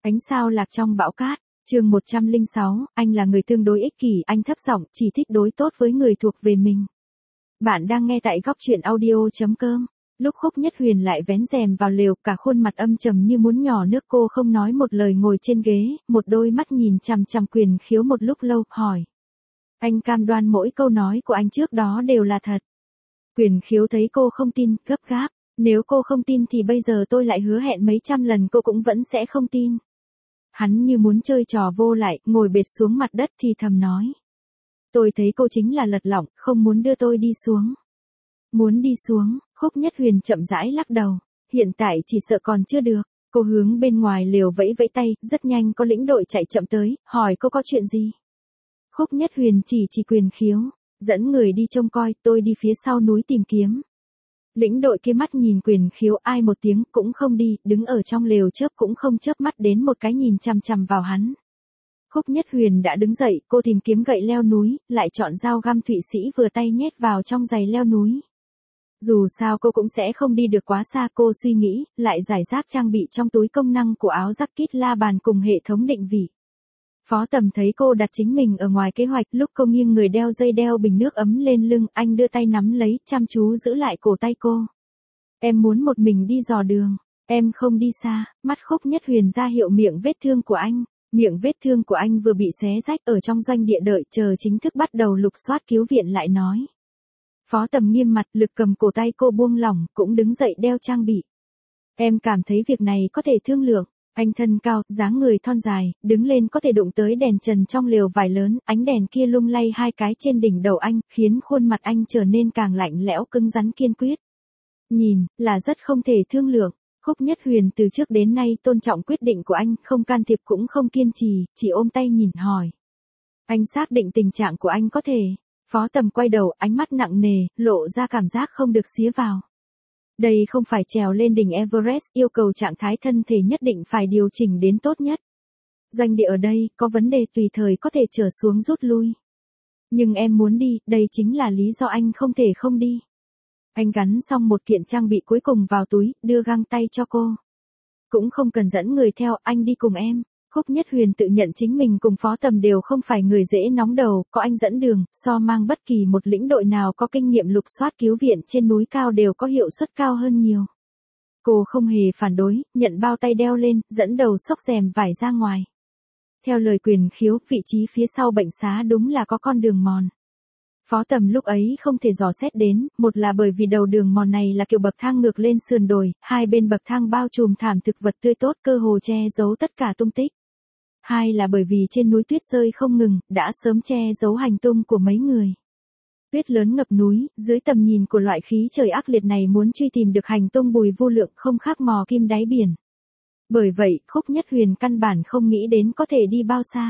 Ánh sao lạc trong bão cát, chương 106, anh là người tương đối ích kỷ, anh thấp giọng, chỉ thích đối tốt với người thuộc về mình. Bạn đang nghe tại góc truyện audio.com. Lúc Khúc Nhất Huyền lại vén rèm vào lều, cả khuôn mặt âm trầm như muốn nhỏ nước, cô không nói một lời ngồi trên ghế, một đôi mắt nhìn chằm chằm Quyền Khiếu một lúc lâu, hỏi. Anh cam đoan mỗi câu nói của anh trước đó đều là thật. Quyền Khiếu thấy cô không tin, gấp gáp. Nếu cô không tin thì bây giờ tôi lại hứa hẹn mấy trăm lần cô cũng vẫn sẽ không tin. Hắn như muốn chơi trò vô lại, ngồi bệt xuống mặt đất thì thầm nói. Tôi thấy cô chính là lật lọng, không muốn đưa tôi đi xuống. Muốn đi xuống, Khúc Nhất Huyền chậm rãi lắc đầu. Hiện tại chỉ sợ còn chưa được. Cô hướng bên ngoài lều vẫy vẫy tay, rất nhanh có lĩnh đội chạy chậm tới, hỏi cô có chuyện gì. Khúc Nhất Huyền chỉ Quyền Khiếu, dẫn người đi trông coi, tôi đi phía sau núi tìm kiếm. Lĩnh đội kia mắt nhìn Quyền Khiếu, ai một tiếng cũng không đi, đứng ở trong lều chớp cũng không chớp mắt đến một cái nhìn chằm chằm vào hắn. Khúc Nhất Huyền đã đứng dậy, cô tìm kiếm gậy leo núi, lại chọn dao găm Thụy Sĩ vừa tay nhét vào trong giày leo núi. Dù sao cô cũng sẽ không đi được quá xa, cô suy nghĩ, lại giải rác trang bị trong túi công năng của áo jacket la bàn cùng hệ thống định vị. Phó Tầm thấy cô đặt chính mình ở ngoài kế hoạch, lúc cô nghiêng người đeo dây đeo bình nước ấm lên lưng, anh đưa tay nắm lấy, chăm chú giữ lại cổ tay cô. Em muốn một mình đi dò đường, em không đi xa. Mắt Khúc Nhất Huyền ra hiệu miệng vết thương của anh. Miệng vết thương của anh vừa bị xé rách, ở trong doanh địa đợi chờ chính thức bắt đầu lục soát cứu viện lại nói. Phó Tầm nghiêm mặt, lực cầm cổ tay cô buông lỏng, cũng đứng dậy đeo trang bị. Em cảm thấy việc này có thể thương lượng. Anh thân cao, dáng người thon dài, đứng lên có thể đụng tới đèn trần trong lều vải lớn, ánh đèn kia lung lay hai cái trên đỉnh đầu anh, khiến khuôn mặt anh trở nên càng lạnh lẽo cứng rắn kiên quyết. Nhìn, là rất không thể thương lượng. Khúc Nhất Huyền từ trước đến nay tôn trọng quyết định của anh, không can thiệp cũng không kiên trì, chỉ ôm tay nhìn hỏi. Anh xác định tình trạng của anh có thể. Phó Tầm quay đầu, ánh mắt nặng nề, lộ ra cảm giác không được xía vào. Đây không phải trèo lên đỉnh Everest, yêu cầu trạng thái thân thể nhất định phải điều chỉnh đến tốt nhất. Doanh địa ở đây, có vấn đề tùy thời có thể trở xuống rút lui. Nhưng em muốn đi, đây chính là lý do anh không thể không đi. Anh gắn xong một kiện trang bị cuối cùng vào túi, đưa găng tay cho cô. Cũng không cần dẫn người theo, anh đi cùng em. Khúc Nhất Huyền tự nhận chính mình cùng Phó Tầm đều không phải người dễ nóng đầu, có anh dẫn đường, so mang bất kỳ một lĩnh đội nào có kinh nghiệm lục soát cứu viện trên núi cao đều có hiệu suất cao hơn nhiều. Cô không hề phản đối, nhận bao tay đeo lên, dẫn đầu xốc rèm vải ra ngoài. Theo lời Quyền Khiếu, vị trí phía sau bệnh xá đúng là có con đường mòn. Phó Tầm lúc ấy không thể dò xét đến, một là bởi vì đầu đường mòn này là kiểu bậc thang ngược lên sườn đồi, hai bên bậc thang bao trùm thảm thực vật tươi tốt, cơ hồ che giấu tất cả tung tích. Hai là bởi vì trên núi tuyết rơi không ngừng, đã sớm che giấu hành tung của mấy người. Tuyết lớn ngập núi, dưới tầm nhìn của loại khí trời ác liệt này muốn truy tìm được hành tung Bùi Vô Lượng không khác mò kim đáy biển. Bởi vậy, Khúc Nhất Huyền căn bản không nghĩ đến có thể đi bao xa.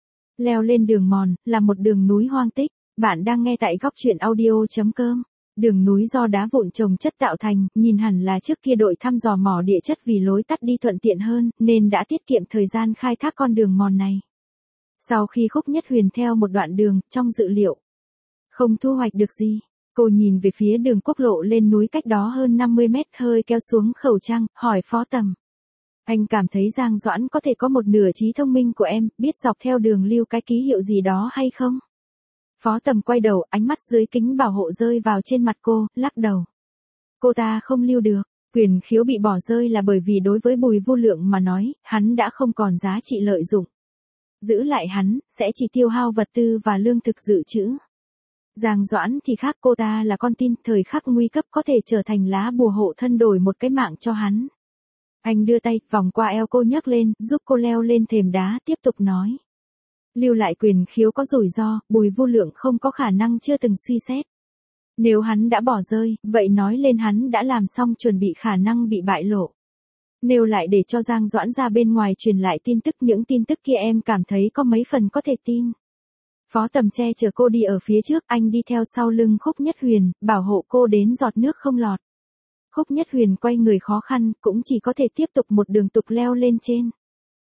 Leo lên đường mòn, là một đường núi hoang tích. Bạn đang nghe tại góc truyện audio.com. Đường núi do đá vụn chồng chất tạo thành, nhìn hẳn là trước kia đội thăm dò mỏ địa chất vì lối tắt đi thuận tiện hơn, nên đã tiết kiệm thời gian khai thác con đường mòn này. Sau khi Khúc Nhất Huyền theo một đoạn đường, trong dự liệu, không thu hoạch được gì, cô nhìn về phía đường quốc lộ lên núi cách đó hơn 50 mét, hơi kéo xuống khẩu trang, hỏi Phó Tầm. Anh cảm thấy Giang Doãn có thể có một nửa trí thông minh của em, biết dọc theo đường lưu cái ký hiệu gì đó hay không? Phó Tầm quay đầu, ánh mắt dưới kính bảo hộ rơi vào trên mặt cô, lắc đầu. Cô ta không lưu được. Quyền Khiếu bị bỏ rơi là bởi vì đối với Bùi Vô Lượng mà nói, hắn đã không còn giá trị lợi dụng. Giữ lại hắn, sẽ chỉ tiêu hao vật tư và lương thực dự trữ. Giang Doãn thì khác, cô ta là con tin, thời khắc nguy cấp có thể trở thành lá bùa hộ thân đổi một cái mạng cho hắn. Anh đưa tay, vòng qua eo cô nhấc lên, giúp cô leo lên thềm đá, tiếp tục nói. Lưu lại Quyền Khiếu có rủi ro, Bùi Vô Lượng không có khả năng chưa từng suy xét. Nếu hắn đã bỏ rơi, vậy nói lên hắn đã làm xong chuẩn bị khả năng bị bại lộ. Nếu lại để cho Giang Doãn ra bên ngoài truyền lại tin tức, những tin tức kia em cảm thấy có mấy phần có thể tin. Phó Tầm che chở cô đi ở phía trước, anh đi theo sau lưng Khúc Nhất Huyền, bảo hộ cô đến giọt nước không lọt. Khúc Nhất Huyền quay người khó khăn, cũng chỉ có thể tiếp tục một đường tục leo lên trên.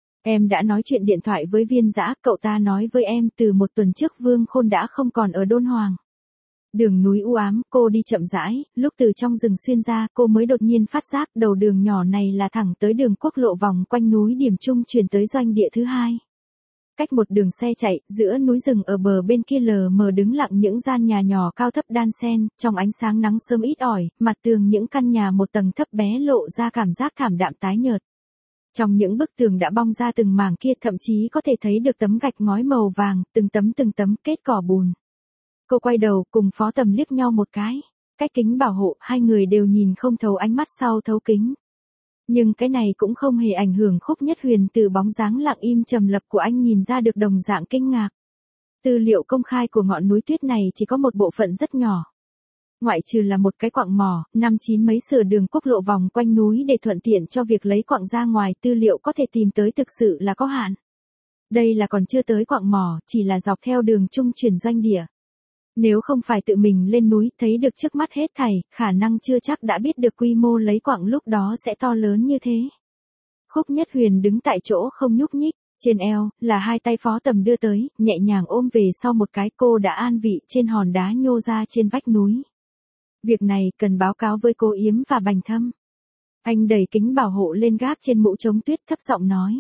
Em đã nói chuyện điện thoại với Viên Dã, cậu ta nói với em từ một tuần trước Vương Khôn đã không còn ở Đôn Hoàng. Đường núi u ám, cô đi chậm rãi, lúc từ trong rừng xuyên ra, cô mới đột nhiên phát giác đầu đường nhỏ này là thẳng tới đường quốc lộ vòng quanh núi điểm trung chuyển tới doanh địa thứ hai. Cách một đường xe chạy, giữa núi rừng ở bờ bên kia lờ mờ đứng lặng những gian nhà nhỏ cao thấp đan xen, trong ánh sáng nắng sớm ít ỏi, mặt tường những căn nhà một tầng thấp bé lộ ra cảm giác thảm đạm tái nhợt. Trong những bức tường đã bong ra từng mảng kia thậm chí có thể thấy được tấm gạch ngói màu vàng, từng tấm kết cỏ bùn. Cô quay đầu cùng Phó Tầm liếc nhau một cái. Cách kính bảo hộ, hai người đều nhìn không thấu ánh mắt sau thấu kính. Nhưng cái này cũng không hề ảnh hưởng Khúc Nhất Huyền từ bóng dáng lặng im trầm lập của anh nhìn ra được đồng dạng kinh ngạc. Tư liệu công khai của ngọn núi tuyết này chỉ có một bộ phận rất nhỏ. Ngoại trừ là một cái quặng mỏ, 59 mấy sửa đường quốc lộ vòng quanh núi để thuận tiện cho việc lấy quặng ra ngoài, tư liệu có thể tìm tới thực sự là có hạn. Đây là còn chưa tới quặng mỏ, chỉ là dọc theo đường trung chuyển doanh địa. Nếu không phải tự mình lên núi thấy được trước mắt hết thảy, khả năng chưa chắc đã biết được quy mô lấy quặng lúc đó sẽ to lớn như thế. Khúc Nhất Huyền đứng tại chỗ không nhúc nhích, trên eo là hai tay Phó Tầm đưa tới, nhẹ nhàng ôm về sau một cái, cô đã an vị trên hòn đá nhô ra trên vách núi. Việc này cần báo cáo với cô Yếm và Bành Thâm. Anh đẩy kính bảo hộ lên gác trên mũ chống tuyết thấp giọng nói.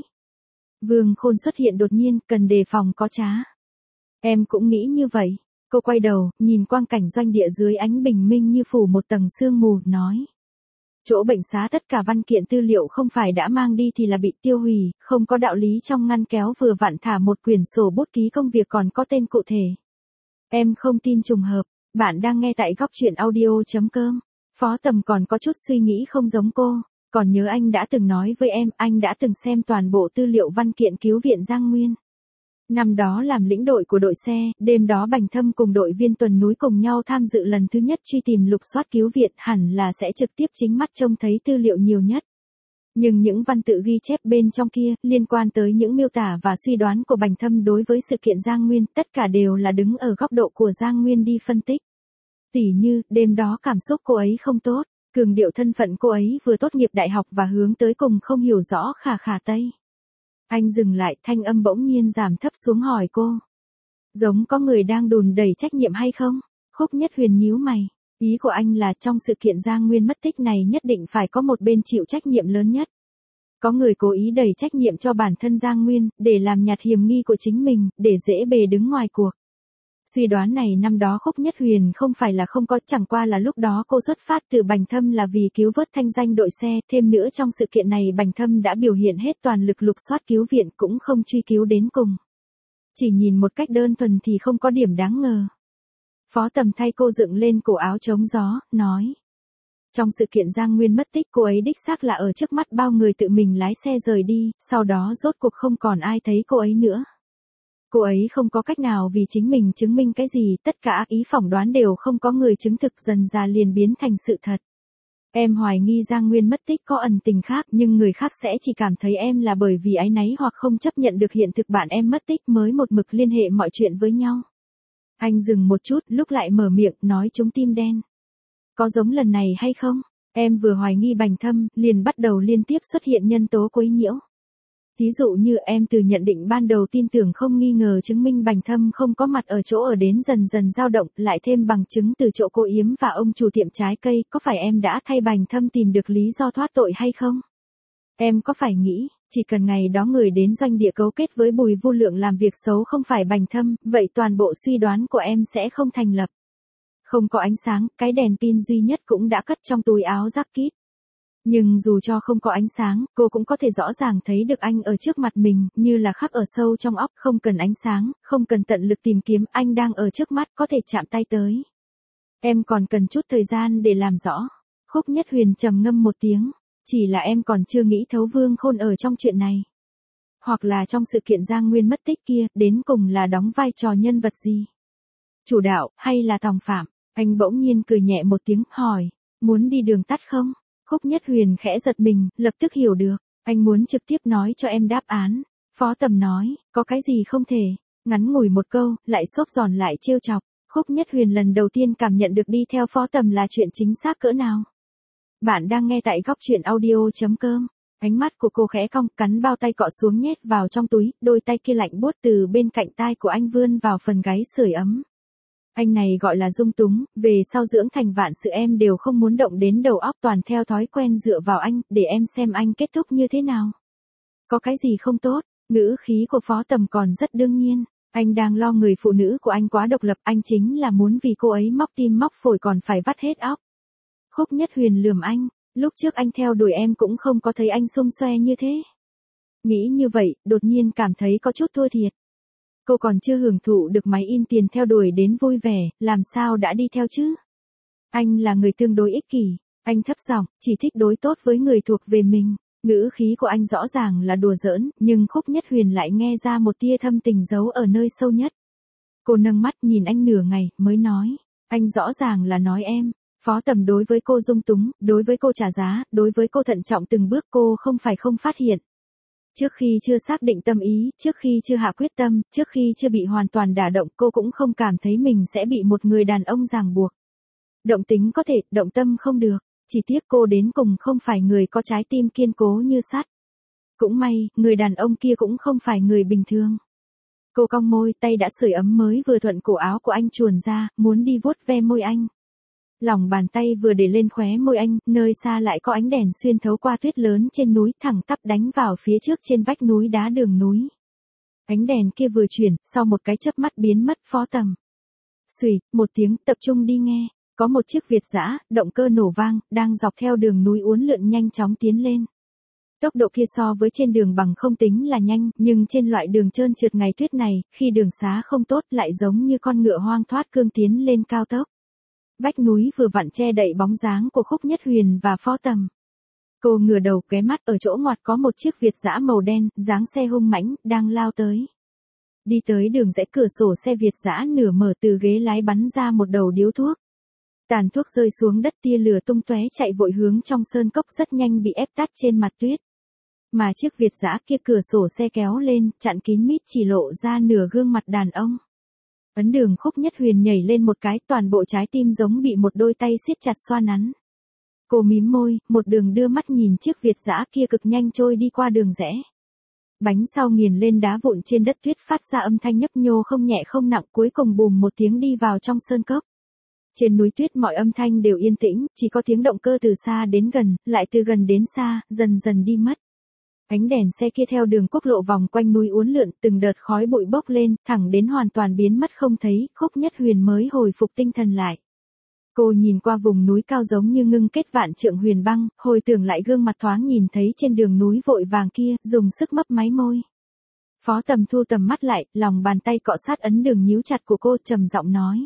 Vương Khôn xuất hiện đột nhiên, cần đề phòng có trá. Em cũng nghĩ như vậy. Cô quay đầu, nhìn quang cảnh doanh địa dưới ánh bình minh như phủ một tầng sương mù, nói. Chỗ bệnh xá tất cả văn kiện tư liệu không phải đã mang đi thì là bị tiêu hủy, không có đạo lý trong ngăn kéo vừa vặn thả một quyển sổ bút ký công việc còn có tên cụ thể. Em không tin trùng hợp, bạn đang nghe tại góc truyện audio.com. Phó Tầm còn có chút suy nghĩ không giống cô, còn nhớ anh đã từng nói với em, anh đã từng xem toàn bộ tư liệu văn kiện cứu viện Giang Nguyên. Năm đó làm lĩnh đội của đội xe, đêm đó Bành Thâm cùng đội viên tuần núi cùng nhau tham dự lần thứ nhất truy tìm lục soát cứu viện, hẳn là sẽ trực tiếp chính mắt trông thấy tư liệu nhiều nhất. Nhưng những văn tự ghi chép bên trong kia, liên quan tới những miêu tả và suy đoán của Bành Thâm đối với sự kiện Giang Nguyên, tất cả đều là đứng ở góc độ của Giang Nguyên đi phân tích. Tỉ như, đêm đó cảm xúc cô ấy không tốt, cường điệu thân phận cô ấy vừa tốt nghiệp đại học và hướng tới cùng không hiểu rõ khả khả Tây. Anh dừng lại, thanh âm bỗng nhiên giảm thấp xuống hỏi cô. Giống có người đang đùn đẩy trách nhiệm hay không? Khúc Nhất Huyền nhíu mày. Ý của anh là trong sự kiện Giang Nguyên mất tích này nhất định phải có một bên chịu trách nhiệm lớn nhất. Có người cố ý đẩy trách nhiệm cho bản thân Giang Nguyên, để làm nhạt hiểm nghi của chính mình, để dễ bề đứng ngoài cuộc. Suy đoán này năm đó Khúc Nhất Huyền không phải là không có, chẳng qua là lúc đó cô xuất phát từ Bành Thâm là vì cứu vớt thanh danh đội xe, thêm nữa trong sự kiện này Bành Thâm đã biểu hiện hết toàn lực lục soát cứu viện cũng không truy cứu đến cùng. Chỉ nhìn một cách đơn thuần thì không có điểm đáng ngờ. Phó Tầm thay cô dựng lên cổ áo chống gió, nói. Trong sự kiện Giang Nguyên mất tích cô ấy đích xác là ở trước mắt bao người tự mình lái xe rời đi, sau đó rốt cuộc không còn ai thấy cô ấy nữa. Cô ấy không có cách nào vì chính mình chứng minh cái gì, tất cả ác ý phỏng đoán đều không có người chứng thực, dần dà liền biến thành sự thật. Em hoài nghi Giang Nguyên mất tích có ẩn tình khác, nhưng người khác sẽ chỉ cảm thấy em là bởi vì áy náy hoặc không chấp nhận được hiện thực bạn em mất tích mới một mực liên hệ mọi chuyện với nhau. Anh dừng một chút, lúc lại mở miệng, nói chúng tim đen. Có giống lần này hay không? Em vừa hoài nghi Bành Thâm, liền bắt đầu liên tiếp xuất hiện nhân tố quấy nhiễu. Thí dụ như em từ nhận định ban đầu tin tưởng không nghi ngờ chứng minh Bành Thâm không có mặt ở chỗ ở đến dần dần dao động, lại thêm bằng chứng từ chỗ cô Yếm và ông chủ tiệm trái cây, có phải em đã thay Bành Thâm tìm được lý do thoát tội hay không? Em có phải nghĩ, chỉ cần ngày đó người đến doanh địa cấu kết với Bùi Vu Lượng làm việc xấu không phải Bành Thâm, vậy toàn bộ suy đoán của em sẽ không thành lập. Không có ánh sáng, cái đèn pin duy nhất cũng đã cất trong túi áo jacket. Nhưng dù cho không có ánh sáng, cô cũng có thể rõ ràng thấy được anh ở trước mặt mình, như là khắc ở sâu trong óc, không cần ánh sáng, không cần tận lực tìm kiếm, anh đang ở trước mắt, có thể chạm tay tới. Em còn cần chút thời gian để làm rõ. Khúc Nhất Huyền trầm ngâm một tiếng, chỉ là em còn chưa nghĩ thấu Vương Khôn ở trong chuyện này. Hoặc là trong sự kiện Giang Nguyên mất tích kia, đến cùng là đóng vai trò nhân vật gì? Chủ đạo, hay là tòng phạm? Anh bỗng nhiên cười nhẹ một tiếng, hỏi, muốn đi đường tắt không? Khúc Nhất Huyền khẽ giật mình, lập tức hiểu được, anh muốn trực tiếp nói cho em đáp án. Phó Tầm nói, có cái gì không thể, ngắn ngủi một câu, lại xốp giòn lại trêu chọc. Khúc Nhất Huyền lần đầu tiên cảm nhận được đi theo Phó Tầm là chuyện chính xác cỡ nào. Bạn đang nghe tại góc truyện audio.com. Ánh mắt của cô khẽ cong, cắn bao tay cọ xuống nhét vào trong túi, đôi tay kia lạnh buốt từ bên cạnh tai của anh vươn vào phần gáy sưởi ấm. Anh này gọi là dung túng, về sau dưỡng thành vạn sự em đều không muốn động đến đầu óc, toàn theo thói quen dựa vào anh, để em xem anh kết thúc như thế nào. Có cái gì không tốt, ngữ khí của Phó Tầm còn rất đương nhiên. Anh đang lo người phụ nữ của anh quá độc lập, anh chính là muốn vì cô ấy móc tim móc phổi còn phải vắt hết óc. Khúc Nhất Huyền lườm anh, lúc trước anh theo đuổi em cũng không có thấy anh xum xoe như thế. Nghĩ như vậy, đột nhiên cảm thấy có chút thua thiệt. Cô còn chưa hưởng thụ được máy in tiền theo đuổi đến vui vẻ, làm sao đã đi theo chứ? Anh là người tương đối ích kỷ, anh thấp giọng, chỉ thích đối tốt với người thuộc về mình. Ngữ khí của anh rõ ràng là đùa giỡn, nhưng Khúc Nhất Huyền lại nghe ra một tia thâm tình giấu ở nơi sâu nhất. Cô nâng mắt nhìn anh nửa ngày, mới nói, anh rõ ràng là nói em. Phó Tầm đối với cô dung túng, đối với cô trả giá, đối với cô thận trọng từng bước, cô không phải không phát hiện. Trước khi chưa xác định tâm ý, trước khi chưa hạ quyết tâm, trước khi chưa bị hoàn toàn đả động, cô cũng không cảm thấy mình sẽ bị một người đàn ông ràng buộc. Động tính có thể, động tâm không được. Chỉ tiếc cô đến cùng không phải người có trái tim kiên cố như sắt. Cũng may, người đàn ông kia cũng không phải người bình thường. Cô cong môi, tay đã sưởi ấm mới vừa thuận cổ áo của anh chuồn ra, muốn đi vuốt ve môi anh. Lòng bàn tay vừa để lên khóe môi anh, nơi xa lại có ánh đèn xuyên thấu qua tuyết lớn trên núi, thẳng tắp đánh vào phía trước trên vách núi đá đường núi. Ánh đèn kia vừa chuyển, sau một cái chớp mắt biến mất. Phó Tầm. Xùy, một tiếng, tập trung đi nghe. Có một chiếc Việt dã, động cơ nổ vang, đang dọc theo đường núi uốn lượn nhanh chóng tiến lên. Tốc độ kia so với trên đường bằng không tính là nhanh, nhưng trên loại đường trơn trượt ngày tuyết này, khi đường xá không tốt lại giống như con ngựa hoang thoát cương tiến lên cao tốc. Vách núi vừa vặn che đậy bóng dáng của Khúc Nhất Huyền và Phó Tầm. Cô ngửa đầu ghé mắt, ở chỗ ngoặt có một chiếc Việt dã màu đen, dáng xe hung mãnh, đang lao tới. Đi tới đường rẽ, cửa sổ xe Việt dã nửa mở, từ ghế lái bắn ra một đầu điếu thuốc. Tàn thuốc rơi xuống đất, tia lửa tung tóe chạy vội hướng trong sơn cốc, rất nhanh bị ép tắt trên mặt tuyết. Mà chiếc Việt dã kia cửa sổ xe kéo lên, chặn kín mít, chỉ lộ ra nửa gương mặt đàn ông. Ấn Đường. Khúc Nhất Huyền nhảy lên một cái, toàn bộ trái tim giống bị một đôi tay siết chặt xoa nắn. Cô mím môi, một đường đưa mắt nhìn chiếc Việt dã kia cực nhanh trôi đi qua đường rẽ. Bánh sau nghiền lên đá vụn trên đất tuyết, phát ra âm thanh nhấp nhô không nhẹ không nặng, cuối cùng bùm một tiếng đi vào trong sơn cốc. Trên núi tuyết mọi âm thanh đều yên tĩnh, chỉ có tiếng động cơ từ xa đến gần, lại từ gần đến xa, dần dần đi mất. Ánh đèn xe kia theo đường quốc lộ vòng quanh núi uốn lượn, từng đợt khói bụi bốc lên, thẳng đến hoàn toàn biến mất không thấy. Khúc Nhất Huyền mới hồi phục tinh thần lại. Cô nhìn qua vùng núi cao giống như ngưng kết vạn trượng huyền băng, hồi tưởng lại gương mặt thoáng nhìn thấy trên đường núi vội vàng kia, dùng sức mấp máy môi. Phó Tầm thu tầm mắt lại, lòng bàn tay cọ sát ấn đường nhíu chặt của cô, trầm giọng nói.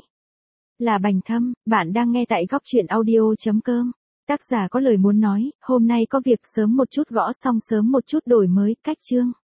Là Bành Thâm, bạn đang nghe tại góc truyện audio.com. Tác giả có lời muốn nói, hôm nay có việc sớm một chút gõ xong sớm một chút đổi mới, cách chương.